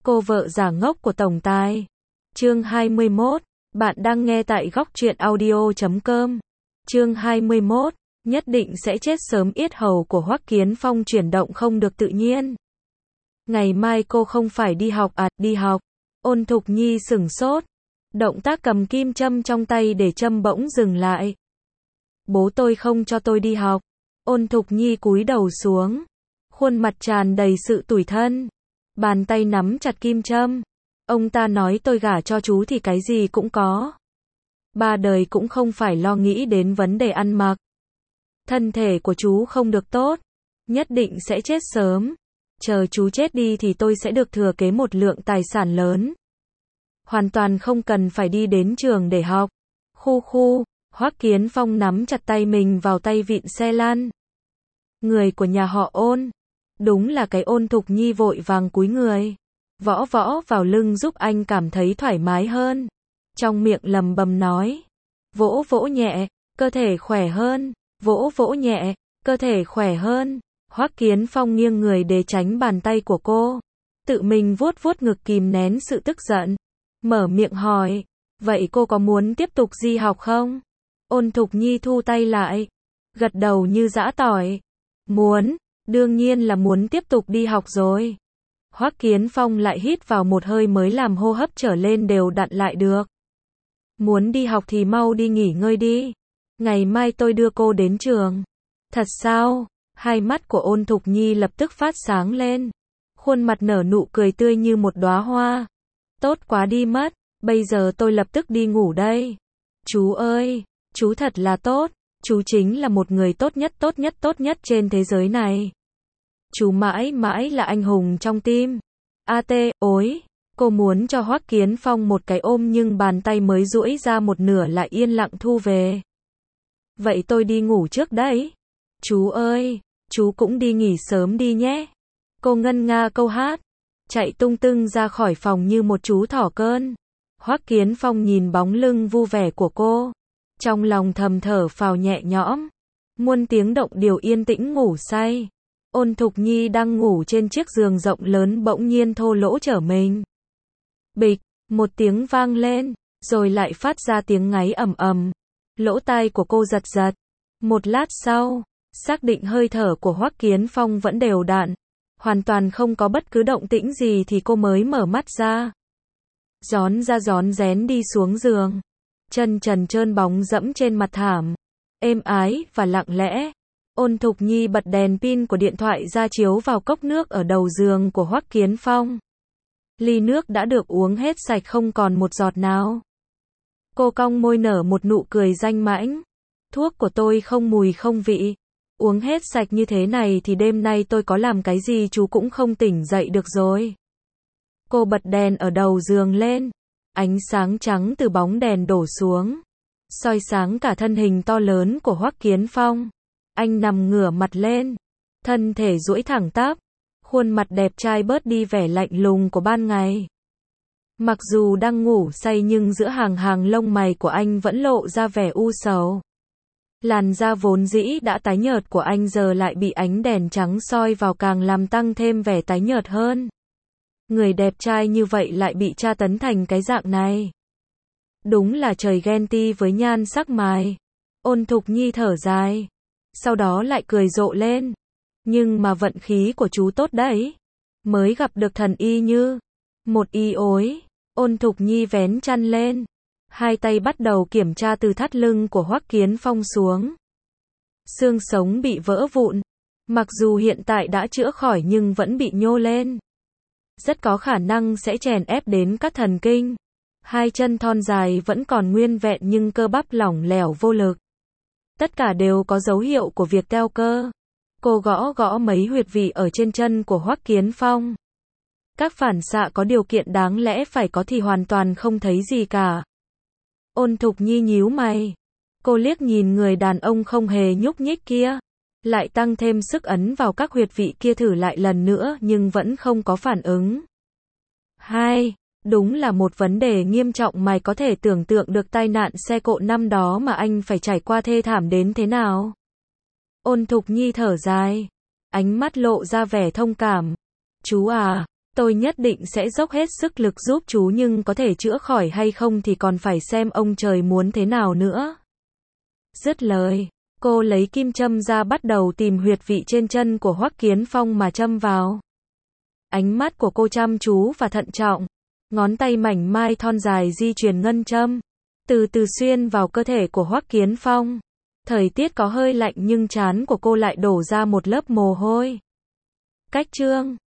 Cô vợ giả ngốc của tổng tài. Chương 21. Bạn đang nghe tại góc truyện audio.com. Chương 21. Nhất định sẽ chết sớm. Yết hầu của Hoắc Kiến Phong chuyển động không được tự nhiên. Ngày mai cô không phải đi học à? Đi học. Ôn Thục Nhi sửng sốt. Động tác cầm kim châm trong tay để châm bỗng dừng lại. Bố tôi không cho tôi đi học. Ôn Thục Nhi cúi đầu xuống. Khuôn mặt tràn đầy sự tủi thân. Bàn tay nắm chặt kim châm. Ông ta nói tôi gả cho chú thì cái gì cũng có. Ba đời cũng không phải lo nghĩ đến vấn đề ăn mặc. Thân thể của chú không được tốt. Nhất định sẽ chết sớm. Chờ chú chết đi thì tôi sẽ được thừa kế một lượng tài sản lớn. Hoàn toàn không cần phải đi đến trường để học. Khu khu, Hoắc Kiến Phong nắm chặt tay mình vào tay vịn xe lăn. Người của nhà họ Ôn. Đúng là cái Ôn Thục Nhi vội vàng cúi người. Võ võ vào lưng giúp anh cảm thấy thoải mái hơn. Trong miệng lầm bầm nói. Vỗ vỗ nhẹ, cơ thể khỏe hơn. Vỗ vỗ nhẹ, cơ thể khỏe hơn. Hoắc Kiến Phong nghiêng người để tránh bàn tay của cô. Tự mình vuốt vuốt ngực kìm nén sự tức giận. Mở miệng hỏi. Vậy cô có muốn tiếp tục đi học không? Ôn Thục Nhi thu tay lại. Gật đầu như giã tỏi. Muốn, đương nhiên là muốn tiếp tục đi học rồi. Hoắc Kiến Phong lại hít vào một hơi mới làm hô hấp trở lên đều đặn lại được. Muốn đi học thì mau đi nghỉ ngơi đi. Ngày mai tôi đưa cô đến trường. Thật sao? Hai mắt của Ôn Thục Nhi lập tức phát sáng lên. Khuôn mặt nở nụ cười tươi như một đóa hoa. Tốt quá đi mất, bây giờ tôi lập tức đi ngủ đây. Chú ơi, chú thật là tốt, chú chính là một người tốt nhất trên thế giới này. Chú mãi mãi là anh hùng trong tim. Ối, cô muốn cho Hoắc Kiến Phong một cái ôm nhưng bàn tay mới duỗi ra một nửa lại yên lặng thu về. Vậy tôi đi ngủ trước đấy. Chú ơi, chú cũng đi nghỉ sớm đi nhé. Cô ngân nga câu hát, chạy tung tưng ra khỏi phòng như một chú thỏ con. Hoắc Kiến Phong nhìn bóng lưng vu vẻ của cô, trong lòng thầm thở phào nhẹ nhõm. Muôn tiếng động điều yên tĩnh ngủ say. Ôn Thục Nhi đang ngủ trên chiếc giường rộng lớn bỗng nhiên thô lỗ trở mình. Bịch, một tiếng vang lên, rồi lại phát ra tiếng ngáy ầm ầm. Lỗ tai của cô giật giật. Một lát sau, xác định hơi thở của Hoắc Kiến Phong vẫn đều đặn, hoàn toàn không có bất cứ động tĩnh gì thì cô mới mở mắt ra. Rón ra rón rén đi xuống giường. Chân trần trơn bóng dẫm trên mặt thảm. Êm ái và lặng lẽ. Ôn Thục Nhi bật đèn pin của điện thoại ra chiếu vào cốc nước ở đầu giường của Hoắc Kiến Phong. Ly nước đã được uống hết sạch không còn một giọt nào. Cô cong môi nở một nụ cười danh mãnh. Thuốc của tôi không mùi không vị. Uống hết sạch như thế này thì đêm nay tôi có làm cái gì chú cũng không tỉnh dậy được rồi. Cô bật đèn ở đầu giường lên. Ánh sáng trắng từ bóng đèn đổ xuống, soi sáng cả thân hình to lớn của Hoắc Kiến Phong. Anh nằm ngửa mặt lên, thân thể duỗi thẳng tắp, khuôn mặt đẹp trai bớt đi vẻ lạnh lùng của ban ngày. Mặc dù đang ngủ say nhưng giữa hàng hàng lông mày của anh vẫn lộ ra vẻ u sầu. Làn da vốn dĩ đã tái nhợt của anh giờ lại bị ánh đèn trắng soi vào càng làm tăng thêm vẻ tái nhợt hơn. Người đẹp trai như vậy lại bị tra tấn thành cái dạng này. Đúng là trời ghen ti với nhan sắc mài. Ôn Thục Nhi thở dài, sau đó lại cười rộ lên. Nhưng mà vận khí của chú tốt đấy. Mới gặp được thần y như một y ối. Ôn Thục Nhi vén chăn lên. Hai tay bắt đầu kiểm tra từ thắt lưng của Hoắc Kiến Phong xuống. Xương sống bị vỡ vụn. Mặc dù hiện tại đã chữa khỏi nhưng vẫn bị nhô lên. Rất có khả năng sẽ chèn ép đến các thần kinh. Hai chân thon dài vẫn còn nguyên vẹn nhưng cơ bắp lỏng lẻo vô lực. Tất cả đều có dấu hiệu của việc teo cơ. Cô gõ gõ mấy huyệt vị ở trên chân của Hoắc Kiến Phong. Các phản xạ có điều kiện đáng lẽ phải có thì hoàn toàn không thấy gì cả. Ôn Thục Nhi nhíu mày. Cô liếc nhìn người đàn ông không hề nhúc nhích kia. Lại tăng thêm sức ấn vào các huyệt vị kia thử lại lần nữa nhưng vẫn không có phản ứng. Đúng là một vấn đề nghiêm trọng. Mày có thể tưởng tượng được tai nạn xe cộ năm đó mà anh phải trải qua thê thảm đến thế nào. Ôn Thục Nhi thở dài. Ánh mắt lộ ra vẻ thông cảm. Chú à, Tôi nhất định sẽ dốc hết sức lực giúp chú, nhưng có thể chữa khỏi hay không thì còn phải xem ông trời muốn thế nào nữa. Dứt lời, cô lấy kim châm ra bắt đầu tìm huyệt vị trên chân của Hoắc Kiến Phong mà châm vào. Ánh mắt của cô chăm chú và thận trọng, ngón tay mảnh mai thon dài di chuyển ngân châm, từ từ xuyên vào cơ thể của Hoắc Kiến Phong. Thời tiết có hơi lạnh nhưng trán của cô lại đổ ra một lớp mồ hôi. Cách chương